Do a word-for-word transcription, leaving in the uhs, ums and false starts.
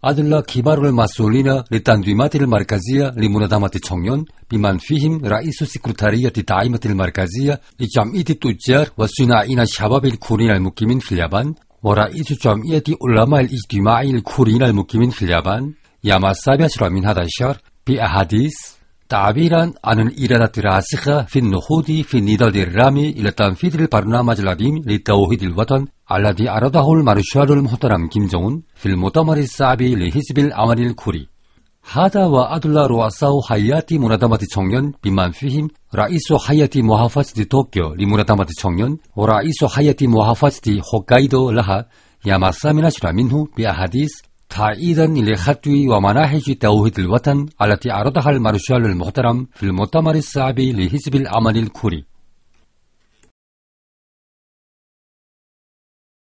أدلة كبار المسؤولين للتنظيمات المركزية لمنظمة ال청년 بمن فيهم رئيس السكرتارية الدائمة المركزية لجمعية التجار والصناعيين الشباب الكوريين المقيمين في اليابان ورئيس جمعية علماء الاجتماع الكوريين المقيمين في اليابان يوم السابع عشر من هذا الشهر بأحاديث تعبيرا عن الإرادة الراسخة في النهوض في النضال الرامي إلى تنفيذ البرنامج العظيم لتوحيد الوطن الذي عرضه المارشال المحترم كيم جونغ أون في المؤتمر السابع لحزب العمل الكوري. هذا وأدلى رؤساء هيئات منظمة ال청년 بمن فيهم رئيس هيئة محافظة طوكيو لمنظمة ال청년 ورئيس هيئة محافظة هوكايدو لها يوم الثامن عشر منه بأحاديث تأييدا لخطوة ومناهج توحيد الوطن التي عرضها المارشال المحترم في المؤتمر السابع لحزب العمل الكوري.